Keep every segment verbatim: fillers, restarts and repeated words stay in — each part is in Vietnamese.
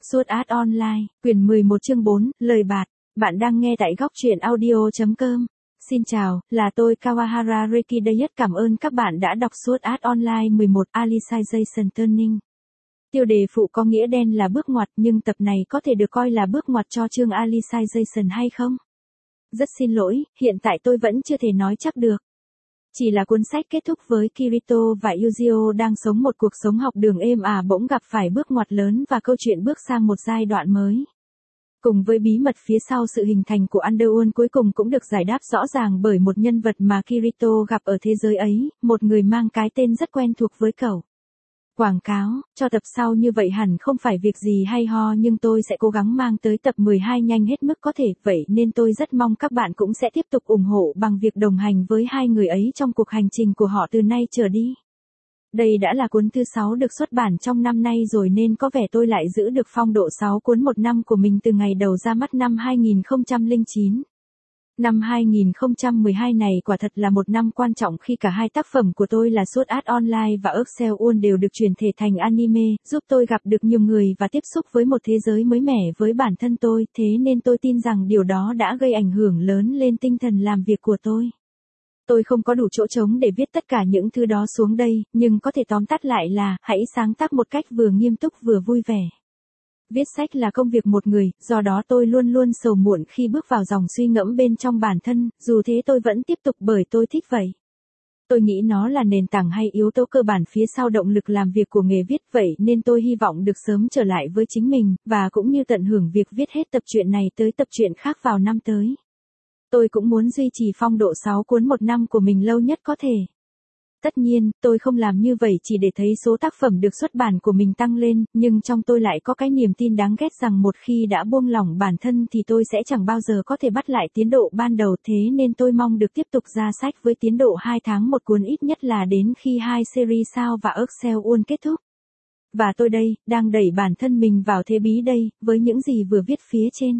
Sword Art Online, quyển mười một chương bốn, lời bạt. Bạn đang nghe tại góc truyện audio chấm com. Xin chào, là tôi Kawahara Reiki Dayet. Cảm ơn các bạn đã đọc Sword Art Online mười một Alicization Turning. Tiêu đề phụ có nghĩa đen là bước ngoặt, nhưng tập này có thể được coi là bước ngoặt cho chương Alicization hay không? Rất xin lỗi, hiện tại tôi vẫn chưa thể nói chắc được. Chỉ là cuốn sách kết thúc với Kirito và Yujiro đang sống một cuộc sống học đường êm ả bỗng gặp phải bước ngoặt lớn và câu chuyện bước sang một giai đoạn mới. Cùng với bí mật phía sau sự hình thành của Underworld cuối cùng cũng được giải đáp rõ ràng bởi một nhân vật mà Kirito gặp ở thế giới ấy, một người mang cái tên rất quen thuộc với cậu. Quảng cáo cho tập sau như vậy hẳn không phải việc gì hay ho, nhưng tôi sẽ cố gắng mang tới tập mười hai nhanh hết mức có thể, vậy nên tôi rất mong các bạn cũng sẽ tiếp tục ủng hộ bằng việc đồng hành với hai người ấy trong cuộc hành trình của họ từ nay trở đi. Đây đã là cuốn thứ sáu được xuất bản trong năm nay rồi nên có vẻ tôi lại giữ được phong độ sáu cuốn một năm của mình từ ngày đầu ra mắt năm hai nghìn không trăm lẻ chín. Năm hai nghìn không trăm mười hai này quả thật là một năm quan trọng khi cả hai tác phẩm của tôi là Sword Art Online và Underworld đều được chuyển thể thành anime, giúp tôi gặp được nhiều người và tiếp xúc với một thế giới mới mẻ với bản thân tôi, thế nên tôi tin rằng điều đó đã gây ảnh hưởng lớn lên tinh thần làm việc của tôi. Tôi không có đủ chỗ trống để viết tất cả những thứ đó xuống đây, nhưng có thể tóm tắt lại là, hãy sáng tác một cách vừa nghiêm túc vừa vui vẻ. Viết sách là công việc một người, do đó tôi luôn luôn sầu muộn khi bước vào dòng suy ngẫm bên trong bản thân, dù thế tôi vẫn tiếp tục bởi tôi thích vậy. Tôi nghĩ nó là nền tảng hay yếu tố cơ bản phía sau động lực làm việc của nghề viết, vậy nên tôi hy vọng được sớm trở lại với chính mình, và cũng như tận hưởng việc viết hết tập truyện này tới tập truyện khác vào năm tới. Tôi cũng muốn duy trì phong độ sáu cuốn một năm của mình lâu nhất có thể. Tất nhiên, tôi không làm như vậy chỉ để thấy số tác phẩm được xuất bản của mình tăng lên, nhưng trong tôi lại có cái niềm tin đáng ghét rằng một khi đã buông lỏng bản thân thì tôi sẽ chẳng bao giờ có thể bắt lại tiến độ ban đầu, thế nên tôi mong được tiếp tục ra sách với tiến độ hai tháng một cuốn ít nhất là đến khi hai series Sao và Underworld kết thúc. Và tôi đây, đang đẩy bản thân mình vào thế bí đây, với những gì vừa viết phía trên.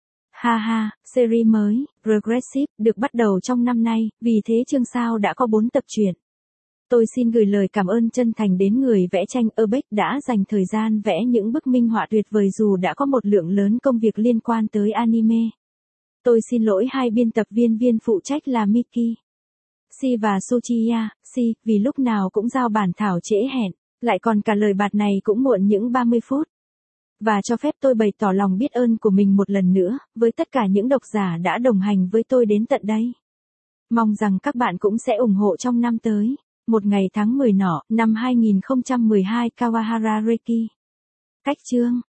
Ha ha, series mới, Progressive, được bắt đầu trong năm nay, vì thế chương Sao đã có bốn tập truyện. Tôi xin gửi lời cảm ơn chân thành đến người vẽ tranh Urbex đã dành thời gian vẽ những bức minh họa tuyệt vời dù đã có một lượng lớn công việc liên quan tới anime. Tôi xin lỗi hai biên tập viên viên phụ trách là Miki, Si và Suchiya, Si, vì lúc nào cũng giao bản thảo trễ hẹn, lại còn cả lời bạt này cũng muộn những ba mươi phút. Và cho phép tôi bày tỏ lòng biết ơn của mình một lần nữa, với tất cả những độc giả đã đồng hành với tôi đến tận đây. Mong rằng các bạn cũng sẽ ủng hộ trong năm tới. Một ngày tháng mười nọ, năm hai nghìn không trăm mười hai Kawahara Reiki. Cách chương